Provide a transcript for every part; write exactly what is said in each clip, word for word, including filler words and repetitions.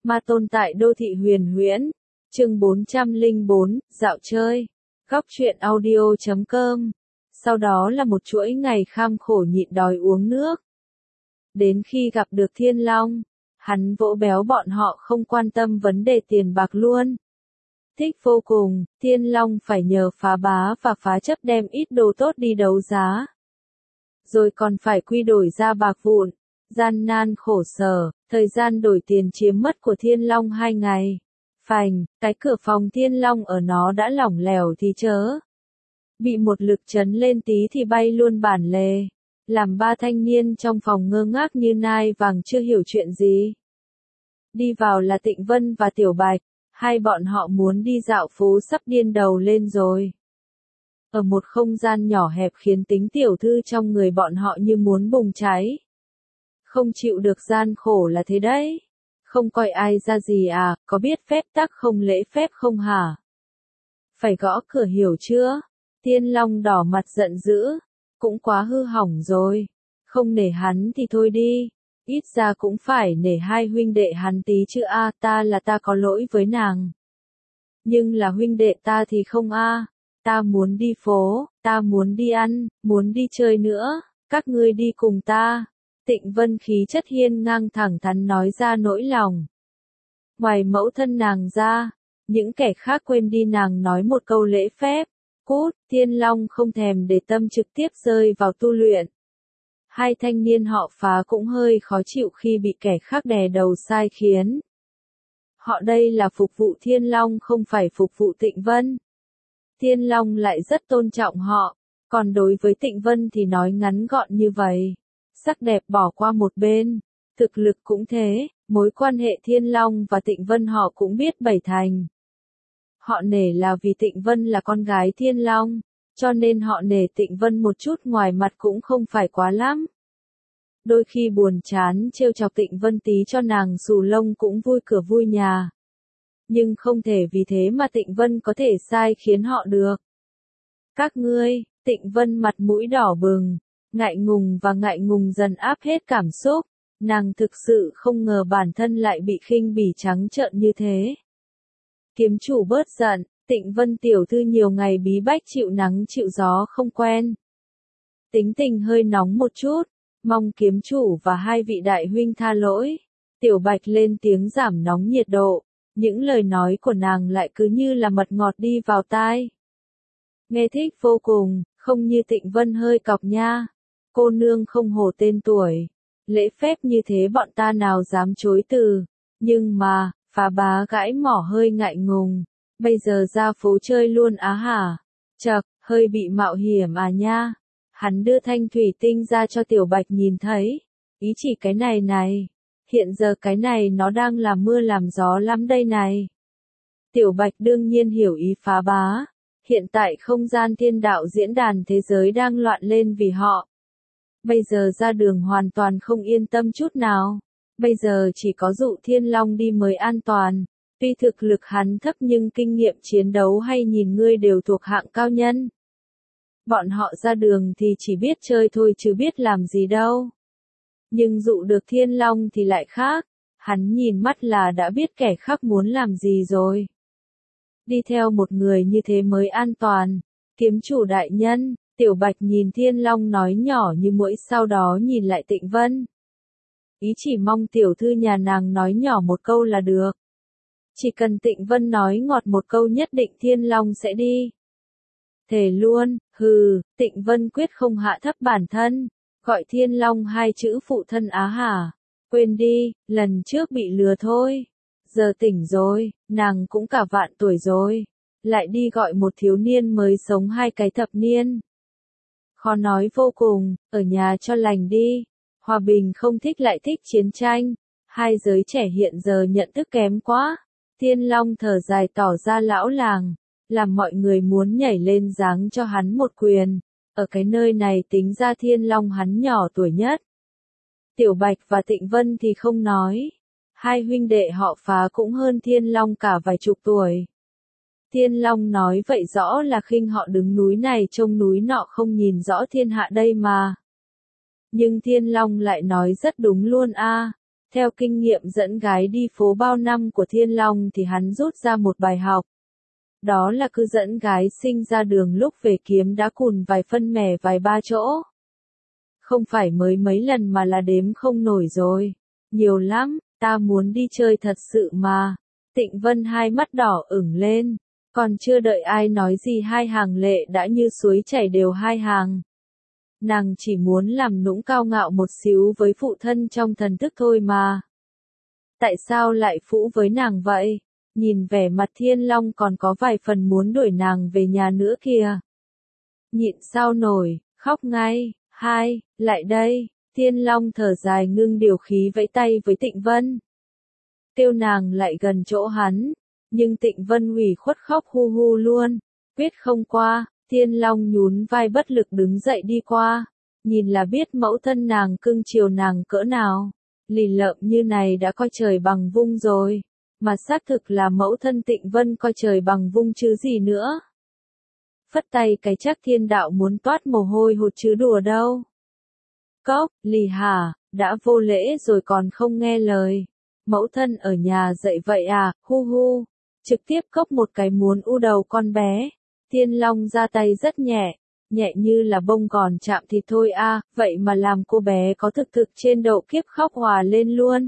Ma Tôn tại đô thị huyền huyễn. Chương bốn trăm lẻ bốn, dạo chơi. Góc truyện audio chấm com. Sau đó là một chuỗi ngày kham khổ nhịn đói uống nước. Đến khi gặp được Thiên Long, hắn vỗ béo bọn họ không quan tâm vấn đề tiền bạc luôn. Thích vô cùng, Thiên Long phải nhờ phá bá và phá chấp đem ít đồ tốt đi đấu giá. Rồi còn phải quy đổi ra bạc vụn, gian nan khổ sở, thời gian đổi tiền chiếm mất của Thiên Long hai ngày. Phành, cái cửa phòng Thiên Long ở nó đã lỏng lẻo thì chớ. Bị một lực chấn lên tí thì bay luôn bản lề. Làm ba thanh niên trong phòng ngơ ngác như nai vàng chưa hiểu chuyện gì. Đi vào là Tịnh Vân và Tiểu Bạch, hai bọn họ muốn đi dạo phố sắp điên đầu lên rồi. Ở một không gian nhỏ hẹp khiến tính tiểu thư trong người bọn họ như muốn bùng cháy. Không chịu được gian khổ là thế đấy. Không coi ai ra gì à, có biết phép tắc không lễ phép không hả? Phải gõ cửa hiểu chưa? Thiên Long đỏ mặt giận dữ. Cũng quá hư hỏng rồi. Không nể hắn thì thôi đi. Ít ra cũng phải nể hai huynh đệ hắn tí chứ a, ta là ta có lỗi với nàng. Nhưng là huynh đệ ta thì không a. Ta muốn đi phố, ta muốn đi ăn, muốn đi chơi nữa, các ngươi đi cùng ta. Tịnh Vân khí chất hiên ngang thẳng thắn nói ra nỗi lòng. Ngoài mẫu thân nàng ra, những kẻ khác quên đi nàng nói một câu lễ phép. Cút, Thiên Long không thèm để tâm trực tiếp rơi vào tu luyện. Hai thanh niên họ Phá cũng hơi khó chịu khi bị kẻ khác đè đầu sai khiến. Họ đây là phục vụ Thiên Long không phải phục vụ Tịnh Vân. Thiên Long lại rất tôn trọng họ, còn đối với Tịnh Vân thì nói ngắn gọn như vậy. Sắc đẹp bỏ qua một bên, thực lực cũng thế, mối quan hệ Thiên Long và Tịnh Vân họ cũng biết bảy thành. Họ nể là vì Tịnh Vân là con gái Thiên Long, cho nên họ nể Tịnh Vân một chút ngoài mặt cũng không phải quá lắm. Đôi khi buồn chán trêu chọc Tịnh Vân tí cho nàng xù lông cũng vui cửa vui nhà. Nhưng không thể vì thế mà Tịnh Vân có thể sai khiến họ được. Các ngươi, Tịnh Vân mặt mũi đỏ bừng, ngại ngùng và ngại ngùng dần áp hết cảm xúc, nàng thực sự không ngờ bản thân lại bị khinh bỉ trắng trợn như thế. Kiếm chủ bớt giận, Tịnh Vân tiểu thư nhiều ngày bí bách chịu nắng chịu gió không quen. Tính tình hơi nóng một chút, mong kiếm chủ và hai vị đại huynh tha lỗi. Tiểu Bạch lên tiếng giảm nóng nhiệt độ, những lời nói của nàng lại cứ như là mật ngọt đi vào tai. Nghe thích vô cùng, không như Tịnh Vân hơi cọc nha. Cô nương không hổ tên tuổi. Lễ phép như thế bọn ta nào dám chối từ. Nhưng mà, Phá bá gãi mỏ hơi ngại ngùng. Bây giờ ra phố chơi luôn á hả? Chậc, hơi bị mạo hiểm à nha. Hắn đưa thanh thủy tinh ra cho Tiểu Bạch nhìn thấy. Ý chỉ cái này này. Hiện giờ cái này nó đang làm mưa làm gió lắm đây này. Tiểu Bạch đương nhiên hiểu ý Phá bá. Hiện tại không gian thiên đạo diễn đàn thế giới đang loạn lên vì họ. Bây giờ ra đường hoàn toàn không yên tâm chút nào. Bây giờ chỉ có dụ Thiên Long đi mới an toàn. Tuy thực lực hắn thấp nhưng kinh nghiệm chiến đấu hay nhìn ngươi đều thuộc hạng cao nhân. Bọn họ ra đường thì chỉ biết chơi thôi chứ biết làm gì đâu. Nhưng dụ được Thiên Long thì lại khác. Hắn nhìn mắt là đã biết kẻ khác muốn làm gì rồi. Đi theo một người như thế mới an toàn. Kiếm chủ đại nhân, Tiểu Bạch nhìn Thiên Long nói nhỏ như muỗi sau đó nhìn lại Tịnh Vân. Ý chỉ mong tiểu thư nhà nàng nói nhỏ một câu là được. Chỉ cần Tịnh Vân nói ngọt một câu nhất định Thiên Long sẽ đi. Thề luôn, hừ, Tịnh Vân quyết không hạ thấp bản thân. Gọi Thiên Long hai chữ phụ thân á hả? Quên đi, lần trước bị lừa thôi. Giờ tỉnh rồi, nàng cũng cả vạn tuổi rồi. Lại đi gọi một thiếu niên mới sống hai cái thập niên. Khó nói vô cùng, ở nhà cho lành đi. Hòa bình không thích lại thích chiến tranh. Hai giới trẻ hiện giờ nhận thức kém quá. Thiên Long thở dài tỏ ra lão làng. Làm mọi người muốn nhảy lên giáng cho hắn một quyền. Ở cái nơi này tính ra Thiên Long hắn nhỏ tuổi nhất. Tiểu Bạch và Tịnh Vân thì không nói. Hai huynh đệ họ Phá cũng hơn Thiên Long cả vài chục tuổi. Thiên Long nói vậy rõ là khinh họ đứng núi này trông núi nọ không nhìn rõ thiên hạ đây mà. Nhưng Thiên Long lại nói rất đúng luôn a. Theo kinh nghiệm dẫn gái đi phố bao năm của Thiên Long thì hắn rút ra một bài học. Đó là cứ dẫn gái xinh ra đường lúc về kiếm đã cùn vài phân mẻ vài ba chỗ. Không phải mới mấy lần mà là đếm không nổi rồi. Nhiều lắm, ta muốn đi chơi thật sự mà. Tịnh Vân hai mắt đỏ ửng lên. Còn chưa đợi ai nói gì hai hàng lệ đã như suối chảy đều hai hàng. Nàng chỉ muốn làm nũng cao ngạo một xíu với phụ thân trong thần thức thôi mà. Tại sao lại phũ với nàng vậy? Nhìn vẻ mặt Thiên Long còn có vài phần muốn đuổi nàng về nhà nữa kìa. Nhịn sao nổi, khóc ngay, hai, lại đây, Thiên Long thở dài ngưng điều khí vẫy tay với Tịnh Vân. Kêu nàng lại gần chỗ hắn, nhưng Tịnh Vân ủy khuất khóc hu hu luôn, quyết không qua, Thiên Long nhún vai bất lực đứng dậy đi qua, nhìn là biết mẫu thân nàng cưng chiều nàng cỡ nào, lì lợm như này đã coi trời bằng vung rồi. Mà xác thực là mẫu thân Tịnh Vân coi trời bằng vung chứ gì nữa. Phất tay cái chắc Thiên Đạo muốn toát mồ hôi hột chứ đùa đâu. Cốc, lì hả, đã vô lễ rồi còn không nghe lời. Mẫu thân ở nhà dậy vậy à, hu hu. Trực tiếp cốc một cái muốn u đầu con bé. Thiên Long ra tay rất nhẹ, nhẹ như là bông còn chạm thì thôi a, vậy mà làm cô bé có thực thực trên đậu kiếp khóc hòa lên luôn.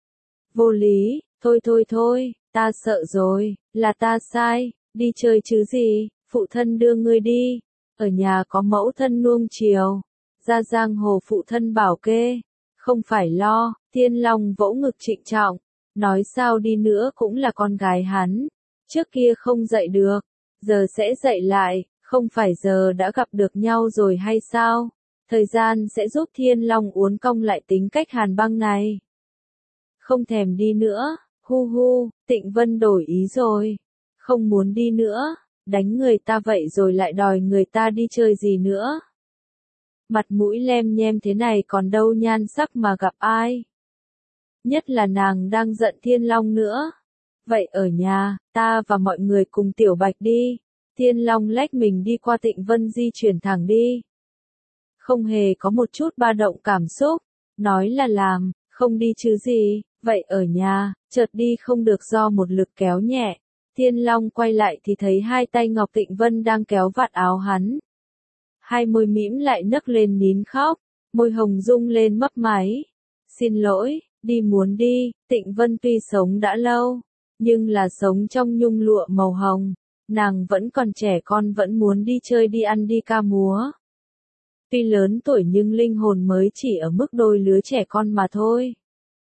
Vô lý. Thôi thôi thôi, ta sợ rồi, là ta sai, đi chơi chứ gì, phụ thân đưa ngươi đi, ở nhà có mẫu thân nuông chiều, ra giang hồ phụ thân bảo kê, không phải lo, Thiên Long vỗ ngực trịnh trọng, nói sao đi nữa cũng là con gái hắn, trước kia không dạy được, giờ sẽ dạy lại, không phải giờ đã gặp được nhau rồi hay sao, thời gian sẽ giúp Thiên Long uốn cong lại tính cách hàn băng này. Không thèm đi nữa. Hu hu, Tịnh Vân đổi ý rồi. Không muốn đi nữa, đánh người ta vậy rồi lại đòi người ta đi chơi gì nữa. Mặt mũi lem nhem thế này còn đâu nhan sắc mà gặp ai. Nhất là nàng đang giận Thiên Long nữa. Vậy ở nhà, ta và mọi người cùng Tiểu Bạch đi. Thiên Long lách mình đi qua Tịnh Vân di chuyển thẳng đi. Không hề có một chút ba động cảm xúc. Nói là làm, không đi chứ gì. Vậy ở nhà, chợt đi không được do một lực kéo nhẹ. Thiên Long quay lại thì thấy hai tay Ngọc Tịnh Vân đang kéo vạt áo hắn. Hai môi mĩm lại nấc lên nín khóc, môi hồng rung lên mấp máy. Xin lỗi, đi muốn đi, Tịnh Vân tuy sống đã lâu, nhưng là sống trong nhung lụa màu hồng. Nàng vẫn còn trẻ con vẫn muốn đi chơi đi ăn đi ca múa. Tuy lớn tuổi nhưng linh hồn mới chỉ ở mức đôi lứa trẻ con mà thôi.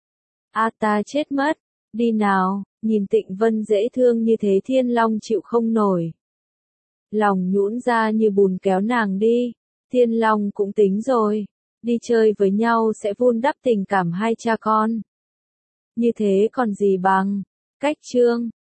A ta chết mất, đi nào, nhìn Tịnh Vân dễ thương như thế Thiên Long chịu không nổi. Lòng nhũn ra như bùn kéo nàng đi, Thiên Long cũng tính rồi, đi chơi với nhau sẽ vun đắp tình cảm hai cha con. Như thế còn gì bằng, cách chương.